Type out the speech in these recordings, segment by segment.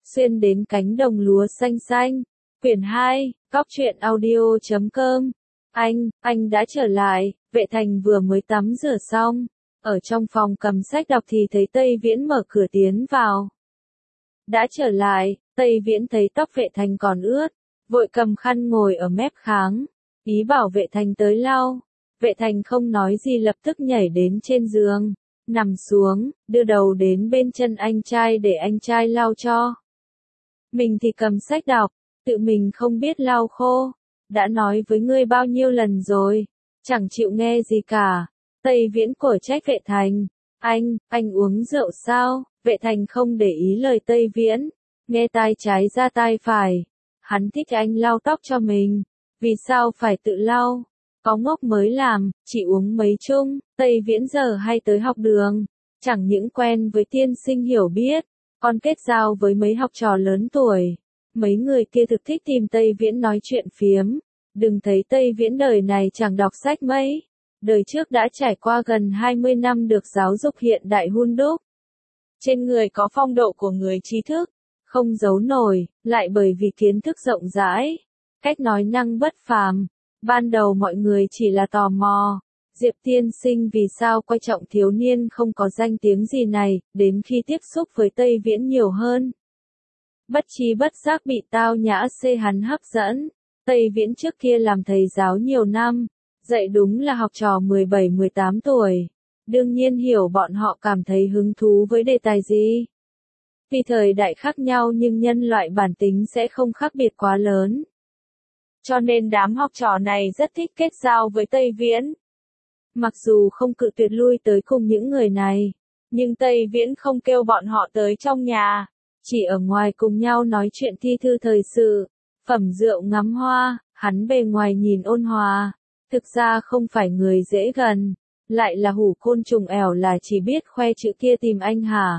xuyên đến cánh đồng lúa xanh xanh. Quyển 2, Cóc truyện audio.com. Anh đã trở lại. Vệ Thành vừa mới tắm rửa xong, ở trong phòng cầm sách đọc thì thấy Tây Viễn mở cửa tiến vào. Đã trở lại, Tây Viễn thấy tóc Vệ Thành còn ướt, vội cầm khăn ngồi ở mép kháng, ý bảo Vệ Thành tới lau. Vệ Thành không nói gì lập tức nhảy đến trên giường, nằm xuống, đưa đầu đến bên chân anh trai để anh trai lau cho. Mình thì cầm sách đọc, tự mình không biết lau khô. Đã nói với ngươi bao nhiêu lần rồi, chẳng chịu nghe gì cả. Tây Viễn cổ trách Vệ Thành. Anh uống rượu sao? Vệ Thành không để ý lời Tây Viễn, nghe tai trái ra tai phải. Hắn thích anh lau tóc cho mình, vì sao phải tự lau? Có ngốc mới làm, chỉ uống mấy chung. Tây Viễn giờ hay tới học đường, chẳng những quen với tiên sinh hiểu biết, còn kết giao với mấy học trò lớn tuổi. Mấy người kia thực thích tìm Tây Viễn nói chuyện phiếm. Đừng thấy Tây Viễn đời này chẳng đọc sách mấy. Đời trước đã trải qua gần 20 năm được giáo dục hiện đại hun đúc. Trên người có phong độ của người trí thức, không giấu nổi, lại bởi vì kiến thức rộng rãi, cách nói năng bất phàm. Ban đầu mọi người chỉ là tò mò, Diệp tiên sinh vì sao coi trọng thiếu niên không có danh tiếng gì này, đến khi tiếp xúc với Tây Viễn nhiều hơn. Bất trí bất giác bị tao nhã xê hắn hấp dẫn. Tây Viễn trước kia làm thầy giáo nhiều năm, dạy đúng là học trò 17-18 tuổi. Đương nhiên hiểu bọn họ cảm thấy hứng thú với đề tài gì. Tuy thời đại khác nhau nhưng nhân loại bản tính sẽ không khác biệt quá lớn. Cho nên đám học trò này rất thích kết giao với Tây Viễn. Mặc dù không cự tuyệt lui tới cùng những người này, nhưng Tây Viễn không kêu bọn họ tới trong nhà, chỉ ở ngoài cùng nhau nói chuyện thi thư thời sự, phẩm rượu ngắm hoa. Hắn bề ngoài nhìn ôn hòa, thực ra không phải người dễ gần, lại là hủ côn trùng ẻo là chỉ biết khoe chữ kia tìm anh hả?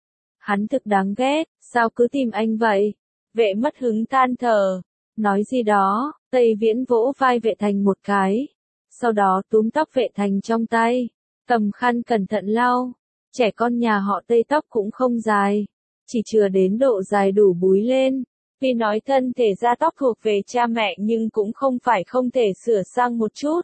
Hắn thực đáng ghét, sao cứ tìm anh vậy? Vệ mất hứng than thở, nói gì đó. Tây Viễn vỗ vai Vệ Thành một cái, sau đó túm tóc Vệ Thành trong tay, cầm khăn cẩn thận lau. Trẻ con nhà họ Tây tóc cũng không dài, chỉ chừa đến độ dài đủ búi lên. Tuy nói thân thể da tóc thuộc về cha mẹ nhưng cũng không phải không thể sửa sang một chút.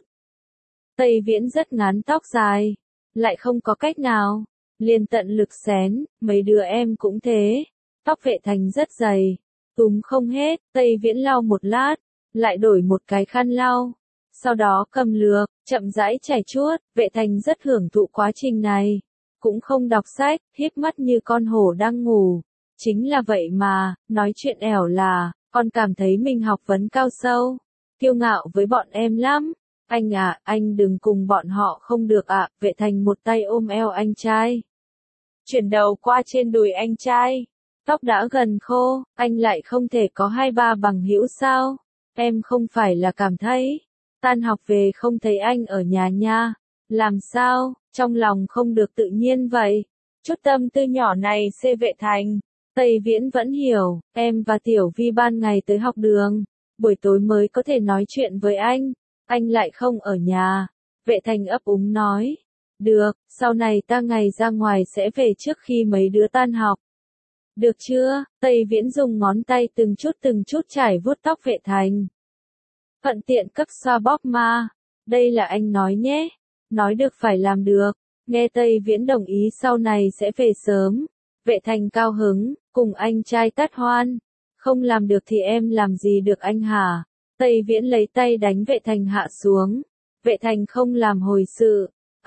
Tây Viễn rất ngán tóc dài, lại không có cách nào, liền tận lực xén. Mấy đứa em cũng thế. Tóc Vệ Thành rất dày, túm không hết. Tây Viễn lau một lát, lại đổi một cái khăn lau, sau đó cầm lược, chậm rãi chải chuốt. Vệ Thành rất hưởng thụ quá trình này, cũng không đọc sách, híp mắt như con hổ đang ngủ. Chính là vậy mà, nói chuyện ẻo là, con cảm thấy mình học vấn cao sâu, kiêu ngạo với bọn em lắm. Anh à, anh đừng cùng bọn họ không được ạ. Vệ Thành một tay ôm eo anh trai, chuyển đầu qua trên đùi anh trai. Tóc đã gần khô, anh lại không thể có 2-3 bằng hữu sao? Em không phải là cảm thấy, tan học về không thấy anh ở nhà nha. Làm sao, trong lòng không được tự nhiên vậy? Chút tâm tư nhỏ này xê Vệ Thành. Tây Viễn vẫn hiểu, em và Tiểu Vi ban ngày tới học đường, buổi tối mới có thể nói chuyện với anh lại không ở nhà. Vệ Thành ấp úng nói, được, sau này ta ngày ra ngoài sẽ về trước khi mấy đứa tan học. Được chưa? Tây Viễn dùng ngón tay từng chút trải vuốt tóc Vệ Thành. Thuận tiện cấp xoa bóp ma. Đây là anh nói nhé. Nói được phải làm được. Nghe Tây Viễn đồng ý sau này sẽ về sớm. Vệ Thành cao hứng, cùng anh trai tát hoan. Không làm được thì em làm gì được anh hả? Tây Viễn lấy tay đánh Vệ Thành hạ xuống. Vệ Thành không làm hồi sự.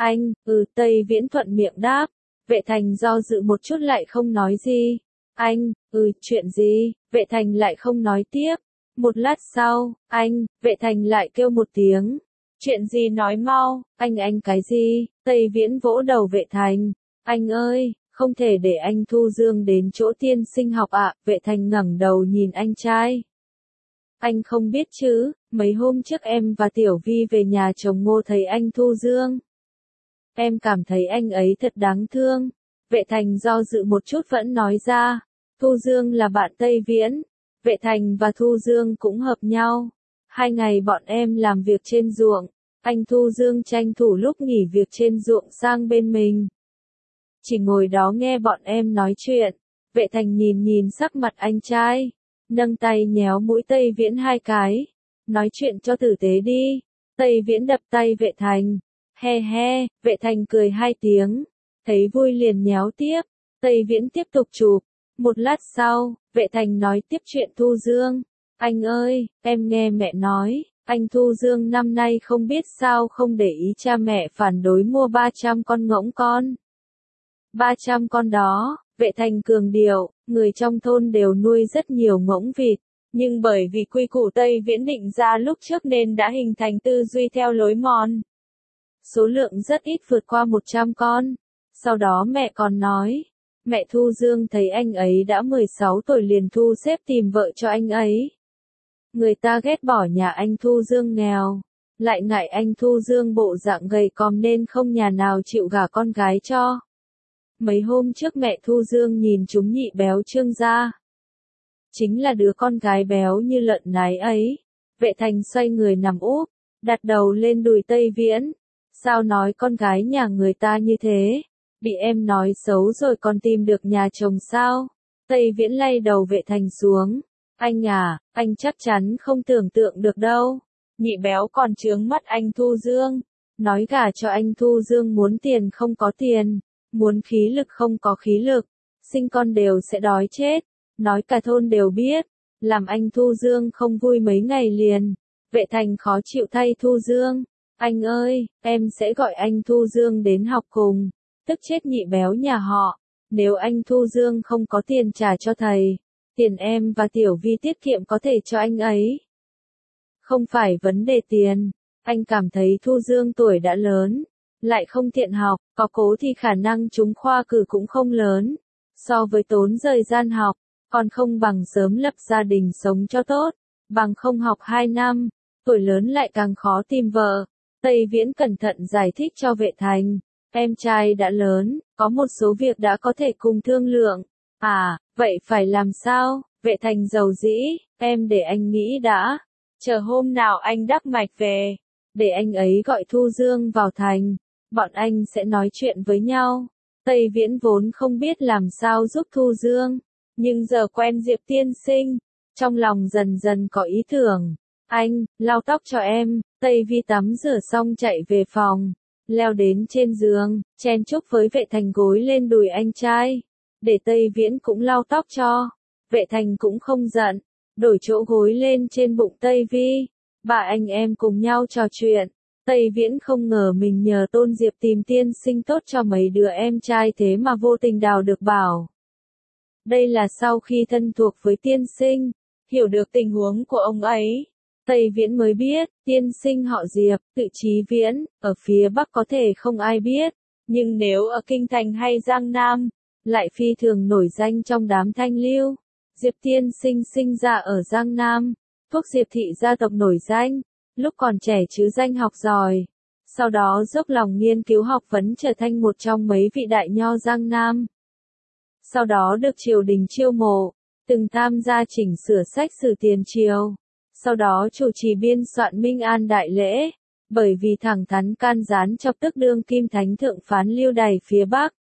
Tây Viễn thuận miệng đáp. Vệ Thành do dự một chút lại không nói gì. Chuyện gì? Vệ Thành lại không nói tiếp. Một lát sau, Vệ Thành lại kêu một tiếng. Chuyện gì nói mau, anh cái gì? Tây Viễn vỗ đầu Vệ Thành. Anh ơi, không thể để anh Thu Dương đến chỗ tiên sinh học ạ. Vệ Thành ngẩng đầu nhìn anh trai. Anh không biết chứ, mấy hôm trước em và Tiểu Vi về nhà chồng Ngô thấy anh Thu Dương. Em cảm thấy anh ấy thật đáng thương. Vệ Thành do dự một chút vẫn nói ra. Thu Dương là bạn Tây Viễn. Vệ Thành và Thu Dương cũng hợp nhau. 2 ngày bọn em làm việc trên ruộng. Anh Thu Dương tranh thủ lúc nghỉ việc trên ruộng sang bên mình. Chỉ ngồi đó nghe bọn em nói chuyện. Vệ thành nhìn nhìn sắc mặt anh trai, nâng tay nhéo mũi Tây Viễn 2 cái, nói chuyện cho tử tế đi. Tây Viễn đập tay vệ thành, he he, vệ thành cười 2 tiếng, thấy vui liền nhéo tiếp, Tây Viễn tiếp tục chụp. Một lát sau, vệ thành nói tiếp chuyện Thu Dương. Anh ơi, em nghe mẹ nói, anh Thu Dương năm nay không biết sao không để ý cha mẹ phản đối mua 300 con ngỗng con. 300 con đó, vệ thành cường điệu, người trong thôn đều nuôi rất nhiều ngỗng vịt, nhưng bởi vì quy củ Tây Viễn định ra lúc trước nên đã hình thành tư duy theo lối mòn. Số lượng rất ít vượt qua 100 con. Sau đó mẹ còn nói, mẹ Thu Dương thấy anh ấy đã 16 tuổi liền thu xếp tìm vợ cho anh ấy. Người ta ghét bỏ nhà anh Thu Dương nghèo, lại ngại anh Thu Dương bộ dạng gầy còm nên không nhà nào chịu gả con gái cho. Mấy hôm trước mẹ Thu Dương nhìn chúng nhị béo Trương gia. Chính là đứa con gái béo như lợn nái ấy. Vệ thành xoay người nằm úp, đặt đầu lên đùi Tây Viễn. Sao nói con gái nhà người ta như thế? Bị em nói xấu rồi còn tìm được nhà chồng sao? Tây Viễn lay đầu vệ thành xuống. Anh à, anh chắc chắn không tưởng tượng được đâu. Nhị béo còn chướng mắt anh Thu Dương. Nói gả cho anh Thu Dương muốn tiền không có tiền, muốn khí lực không có khí lực, sinh con đều sẽ đói chết. Nói cả thôn đều biết, làm anh Thu Dương không vui mấy ngày liền. Vệ thành khó chịu thay Thu Dương. Anh ơi, em sẽ gọi anh Thu Dương đến học cùng. Tức chết nhị béo nhà họ. Nếu anh Thu Dương không có tiền trả cho thầy, tiền em và Tiểu Vi tiết kiệm có thể cho anh ấy. Không phải vấn đề tiền, anh cảm thấy Thu Dương tuổi đã lớn, lại không tiện học, có cố thì khả năng trúng khoa cử cũng không lớn. So với tốn thời gian học, còn không bằng sớm lập gia đình sống cho tốt, bằng không học 2 năm, tuổi lớn lại càng khó tìm vợ. Tây Viễn cẩn thận giải thích cho vệ thành, em trai đã lớn, có một số việc đã có thể cùng thương lượng. À, vậy phải làm sao? Vệ thành giàu dĩ, em để anh nghĩ đã. Chờ hôm nào anh đắc mạch về, để anh ấy gọi Thu Dương vào thành, bọn anh sẽ nói chuyện với nhau. Tây Viễn vốn không biết làm sao giúp Thu Dương, nhưng giờ quen Diệp tiên sinh, trong lòng dần dần có ý tưởng. Anh, lau tóc cho em. Tây Vi tắm rửa xong chạy về phòng, leo đến trên giường, chen chúc với vệ thành gối lên đùi anh trai, để Tây Viễn cũng lau tóc cho. Vệ thành cũng không giận, đổi chỗ gối lên trên bụng Tây Vi, ba anh em cùng nhau trò chuyện. Tây Viễn không ngờ mình nhờ Tôn Diệp tìm tiên sinh tốt cho mấy đứa em trai thế mà vô tình đào được bảo. Đây là sau khi thân thuộc với tiên sinh, hiểu được tình huống của ông ấy. Tây Viễn mới biết, tiên sinh họ Diệp, tự Chí Viễn, ở phía Bắc có thể không ai biết, nhưng nếu ở Kinh Thành hay Giang Nam, lại phi thường nổi danh trong đám thanh lưu. Diệp tiên sinh sinh ra ở Giang Nam, thuộc Diệp thị gia tộc nổi danh, lúc còn trẻ chứ danh học giỏi. Sau đó dốc lòng nghiên cứu học vấn trở thành một trong mấy vị đại nho Giang Nam. Sau đó được triều đình chiêu mộ, từng tham gia chỉnh sửa sách sử tiền triều. Sau đó chủ trì biên soạn Minh An Đại Lễ, bởi vì thẳng thắn can gián chọc tức đương kim thánh thượng phán lưu đày phía Bắc.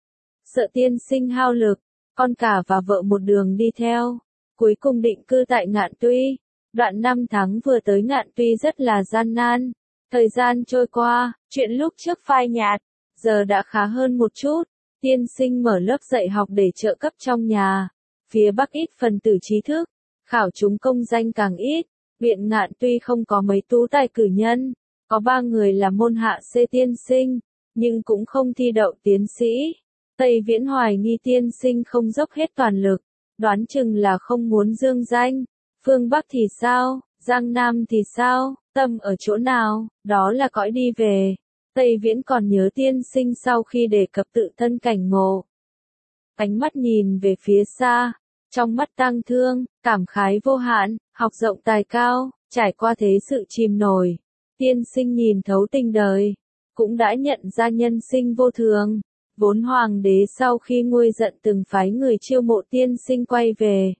Sợ tiên sinh hao lực, con cả và vợ một đường đi theo, cuối cùng định cư tại Ngạn Tuy. Đoạn 5 tháng vừa tới Ngạn Tuy rất là gian nan. Thời gian trôi qua, chuyện lúc trước phai nhạt, giờ đã khá hơn một chút. Tiên sinh mở lớp dạy học để trợ cấp trong nhà. Phía Bắc ít phần tử trí thức, khảo chúng công danh càng ít. Viện Ngạn Tuy không có mấy tú tài cử nhân, có 3 người là môn hạ C tiên sinh, nhưng cũng không thi đậu tiến sĩ. Tây Viễn hoài nghi tiên sinh không dốc hết toàn lực, đoán chừng là không muốn dương danh. Phương Bắc thì sao, Giang Nam thì sao, tâm ở chỗ nào, đó là cõi đi về. Tây Viễn còn nhớ tiên sinh sau khi đề cập tự thân cảnh ngộ. Ánh mắt nhìn về phía xa, trong mắt tang thương, cảm khái vô hạn, học rộng tài cao, trải qua thế sự chìm nổi. Tiên sinh nhìn thấu tình đời, cũng đã nhận ra nhân sinh vô thường. Vốn hoàng đế sau khi nguôi giận từng phái người chiêu mộ tiên sinh quay về.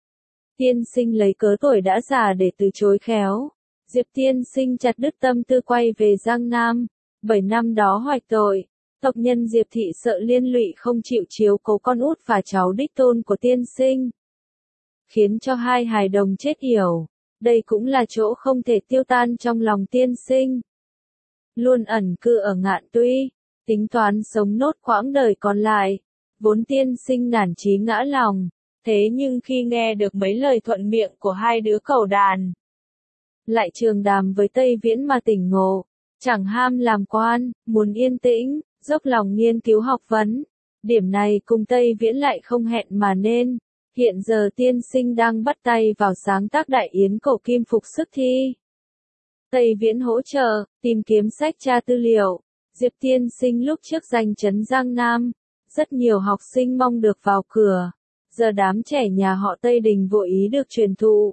Tiên sinh lấy cớ tuổi đã già để từ chối khéo. Diệp tiên sinh chặt đứt tâm tư quay về Giang Nam. 7 năm đó hoạch tội, Tộc nhân Diệp thị sợ liên lụy không chịu chiếu cố con út và cháu đích tôn của tiên sinh, khiến cho hai hài đồng chết yểu. Đây cũng là chỗ không thể tiêu tan trong lòng tiên sinh. Luôn ẩn cư ở Ngạn Tuy, tính toán sống nốt quãng đời còn lại, vốn tiên sinh nản chí ngã lòng. Thế nhưng khi nghe được mấy lời thuận miệng của hai đứa cầu đàn, lại trường đàm với Tây Viễn mà tỉnh ngộ, chẳng ham làm quan, muốn yên tĩnh, dốc lòng nghiên cứu học vấn. Điểm này cùng Tây Viễn lại không hẹn mà nên. Hiện giờ tiên sinh đang bắt tay vào sáng tác đại yến cổ kim phục sức thi. Tây Viễn hỗ trợ, tìm kiếm sách tra tư liệu. Diệp tiên sinh lúc trước giành trấn Giang Nam, rất nhiều học sinh mong được vào cửa. Giờ đám trẻ nhà họ Tây Đình vội ý được truyền thụ.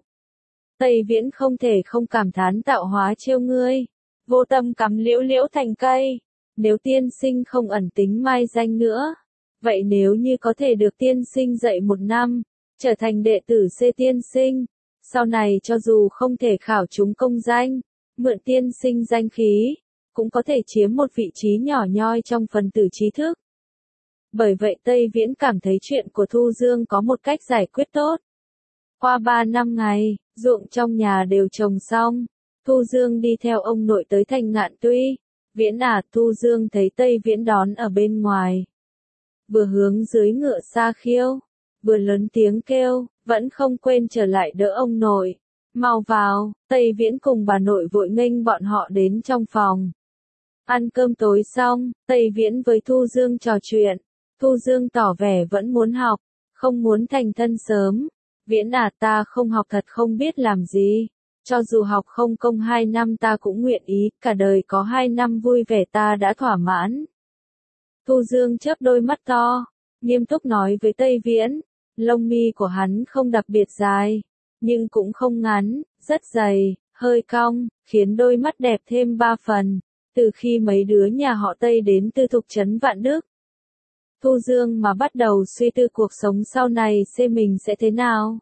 Tây Viễn không thể không cảm thán tạo hóa trêu ngươi, vô tâm cắm liễu liễu thành cây. Nếu tiên sinh không ẩn tính mai danh nữa, vậy nếu như có thể được tiên sinh dạy một năm, trở thành đệ tử C tiên sinh, sau này cho dù không thể khảo trúng công danh, mượn tiên sinh danh khí, cũng có thể chiếm một vị trí nhỏ nhoi trong phần tử trí thức. Bởi vậy Tây Viễn cảm thấy chuyện của Thu Dương có một cách giải quyết tốt. Qua 3 năm ngày, ruộng trong nhà đều trồng xong, Thu Dương đi theo ông nội tới thành Ngạn Tuy. Viễn à, Thu Dương thấy Tây Viễn đón ở bên ngoài. Vừa hướng dưới ngựa xa khiêu, vừa lớn tiếng kêu, vẫn không quên trở lại đỡ ông nội. Mau vào, Tây Viễn cùng bà nội vội nghênh bọn họ đến trong phòng. Ăn cơm tối xong, Tây Viễn với Thu Dương trò chuyện. Thu Dương tỏ vẻ vẫn muốn học, không muốn thành thân sớm. Viễn à, ta không học thật không biết làm gì. Cho dù học không công 2 năm ta cũng nguyện ý, cả đời có 2 năm vui vẻ ta đã thỏa mãn. Thu Dương chớp đôi mắt to, nghiêm túc nói với Tây Viễn. Lông mi của hắn không đặc biệt dài, nhưng cũng không ngắn, rất dày, hơi cong, khiến đôi mắt đẹp thêm 3 phần. Từ khi mấy đứa nhà họ Tây đến từ thuộc trấn Vạn Đức, Thu Dương mà bắt đầu suy tư cuộc sống sau này xem mình sẽ thế nào.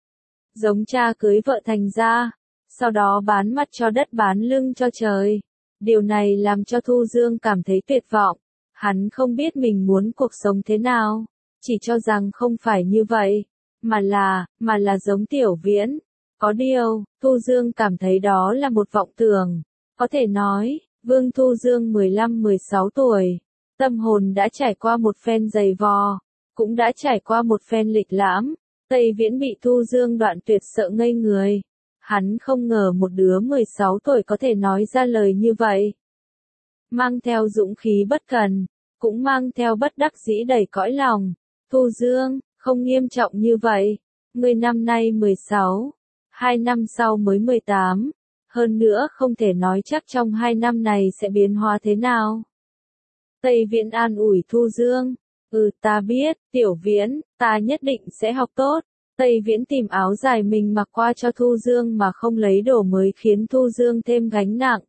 Giống cha cưới vợ thành ra, sau đó bán mặt cho đất bán lưng cho trời. Điều này làm cho Thu Dương cảm thấy tuyệt vọng. Hắn không biết mình muốn cuộc sống thế nào, chỉ cho rằng không phải như vậy, mà là giống Tiểu Viễn. Có điều, Thu Dương cảm thấy đó là một vọng tưởng. Có thể nói, Vương Thu Dương 15-16 tuổi, tâm hồn đã trải qua một phen dày vò, cũng đã trải qua một phen lịch lãm. Tây Viễn bị Thu Dương đoạn tuyệt sợ ngây người. Hắn không ngờ một đứa 16 tuổi có thể nói ra lời như vậy. Mang theo dũng khí bất cần, cũng mang theo bất đắc dĩ đầy cõi lòng. Thu Dương, không nghiêm trọng như vậy. Ngươi năm nay 16, 2 năm sau mới 18. Hơn nữa không thể nói chắc trong 2 năm này sẽ biến hóa thế nào. Tây Viễn an ủi Thu Dương. Ta biết, Tiểu Viễn, ta nhất định sẽ học tốt. Tây Viễn tìm áo dài mình mặc qua cho Thu Dương mà không lấy đồ mới khiến Thu Dương thêm gánh nặng.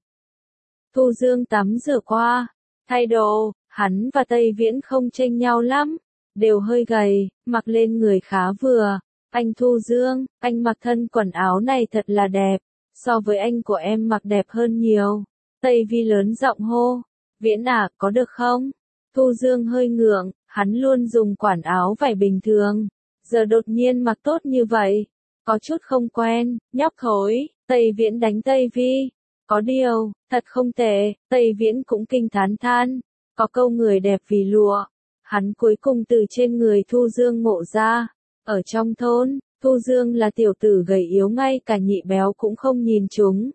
Thu Dương tắm rửa qua, thay đồ, hắn và Tây Viễn không chênh nhau lắm, đều hơi gầy, mặc lên người khá vừa. Anh Thu Dương, anh mặc thân quần áo này thật là đẹp, so với anh của em mặc đẹp hơn nhiều. Tây Vi lớn giọng hô, Viễn à, có được không? Thu Dương hơi ngượng, hắn luôn dùng quản áo vải bình thường, giờ đột nhiên mặc tốt như vậy, có chút không quen, nhóc thối. Tây Viễn đánh Tây Vi. Có điều, thật không tệ, Tây Viễn cũng kinh thán than, có câu người đẹp vì lụa. Hắn cuối cùng từ trên người Thu Dương ngộ ra, ở trong thôn, Thu Dương là tiểu tử gầy yếu ngay cả nhị béo cũng không nhìn chúng.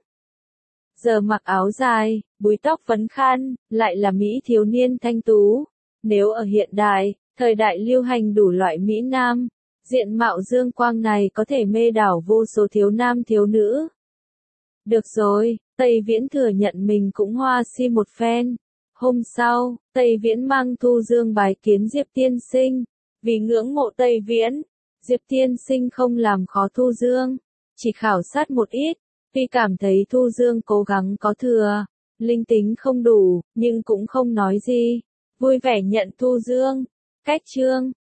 Giờ mặc áo dài, búi tóc vấn khan, lại là mỹ thiếu niên thanh tú. Nếu ở hiện đại, thời đại lưu hành đủ loại mỹ nam, diện mạo dương quang này có thể mê đảo vô số thiếu nam thiếu nữ. Được rồi, Tây Viễn thừa nhận mình cũng hoa si một phen. Hôm sau, Tây Viễn mang Thu Dương bái kiến Diệp tiên sinh. Vì ngưỡng mộ Tây Viễn, Diệp tiên sinh không làm khó Thu Dương, chỉ khảo sát một ít. Tuy cảm thấy Thu Dương cố gắng có thừa, linh tính không đủ, nhưng cũng không nói gì. Vui vẻ nhận Thu Dương. Cách chương